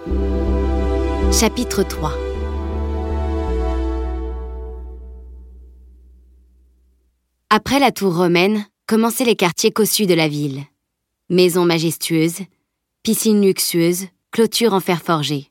Chapitre 3. Après la tour romaine, commençaient les quartiers cossus de la ville. Maisons majestueuses, piscines luxueuses, clôtures en fer forgé.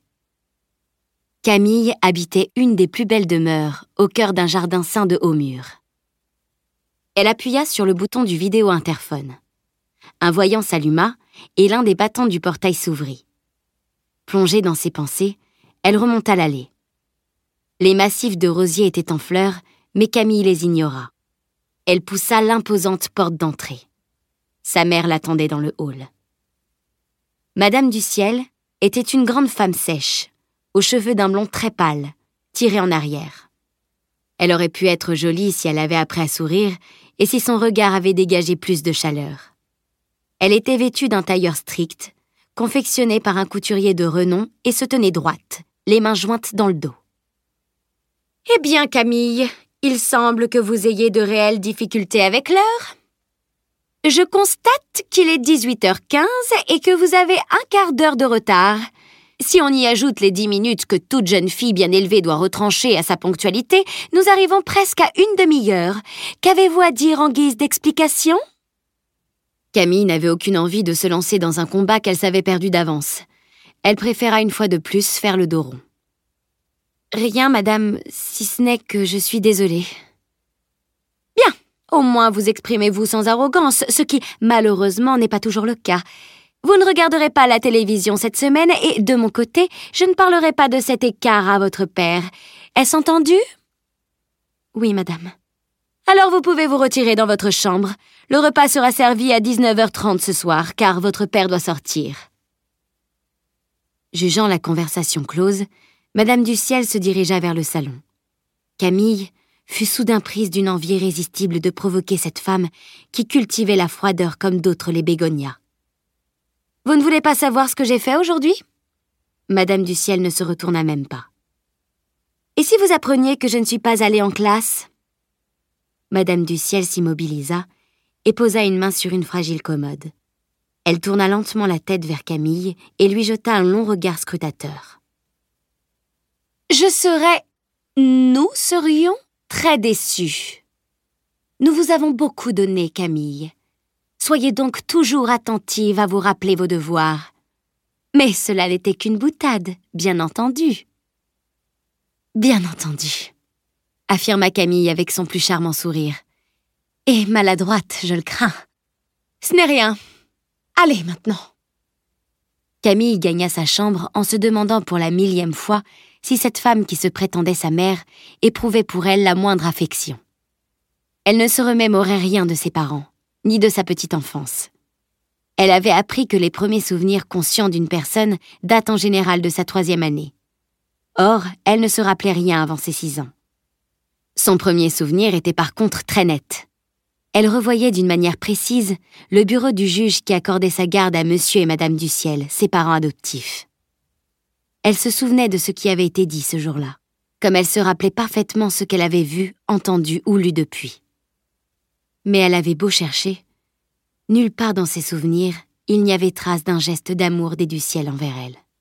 Camille habitait une des plus belles demeures, au cœur d'un jardin ceint de hauts murs. Elle appuya sur le bouton du vidéo-interphone. Un voyant s'alluma et l'un des battants du portail s'ouvrit. Plongée dans ses pensées, elle remonta l'allée. Les massifs de rosiers étaient en fleurs, mais Camille les ignora. Elle poussa l'imposante porte d'entrée. Sa mère l'attendait dans le hall. Madame du Ciel était une grande femme sèche, aux cheveux d'un blond très pâle, tirés en arrière. Elle aurait pu être jolie si elle avait appris à sourire et si son regard avait dégagé plus de chaleur. Elle était vêtue d'un tailleur strict, confectionné par un couturier de renom et se tenait droite, les mains jointes dans le dos. « Eh bien, Camille, il semble que vous ayez de réelles difficultés avec l'heure. Je constate qu'il est 18h15 et que vous avez un quart d'heure de retard. Si on y ajoute les 10 minutes que toute jeune fille bien élevée doit retrancher à sa ponctualité, nous arrivons presque à une demi-heure. Qu'avez-vous à dire en guise d'explication ?» Camille n'avait aucune envie de se lancer dans un combat qu'elle savait perdu d'avance. Elle préféra une fois de plus faire le dos rond. « Rien, madame, si ce n'est que je suis désolée. » « Bien, au moins vous exprimez-vous sans arrogance, ce qui, malheureusement, n'est pas toujours le cas. Vous ne regarderez pas la télévision cette semaine et, de mon côté, je ne parlerai pas de cet écart à votre père. Est-ce entendu ? » ?»« Oui, madame. » »« Alors vous pouvez vous retirer dans votre chambre. Le repas sera servi à 19h30 ce soir, car votre père doit sortir. » Jugeant la conversation close, Madame du Ciel se dirigea vers le salon. Camille fut soudain prise d'une envie irrésistible de provoquer cette femme qui cultivait la froideur comme d'autres les bégonias. « Vous ne voulez pas savoir ce que j'ai fait aujourd'hui ?» Madame du Ciel ne se retourna même pas. « Et si vous appreniez que je ne suis pas allée en classe ?» Madame du Ciel s'immobilisa et posa une main sur une fragile commode. Elle tourna lentement la tête vers Camille et lui jeta un long regard scrutateur. Nous serions très déçus. Nous vous avons beaucoup donné, Camille. Soyez donc toujours attentive à vous rappeler vos devoirs. Mais cela n'était qu'une boutade, bien entendu. Bien entendu, affirma Camille avec son plus charmant sourire. Et maladroite, je le crains. Ce n'est rien. Allez, maintenant. Camille gagna sa chambre en se demandant pour la 1000e fois si cette femme qui se prétendait sa mère éprouvait pour elle la moindre affection. Elle ne se remémorait rien de ses parents, ni de sa petite enfance. Elle avait appris que les premiers souvenirs conscients d'une personne datent en général de sa 3e année. Or, elle ne se rappelait rien avant ses 6 ans. Son premier souvenir était par contre très net. Elle revoyait d'une manière précise le bureau du juge qui accordait sa garde à Monsieur et Madame du Ciel, ses parents adoptifs. Elle se souvenait de ce qui avait été dit ce jour-là, comme elle se rappelait parfaitement ce qu'elle avait vu, entendu ou lu depuis. Mais elle avait beau chercher, nulle part dans ses souvenirs, il n'y avait trace d'un geste d'amour des du Ciel envers elle.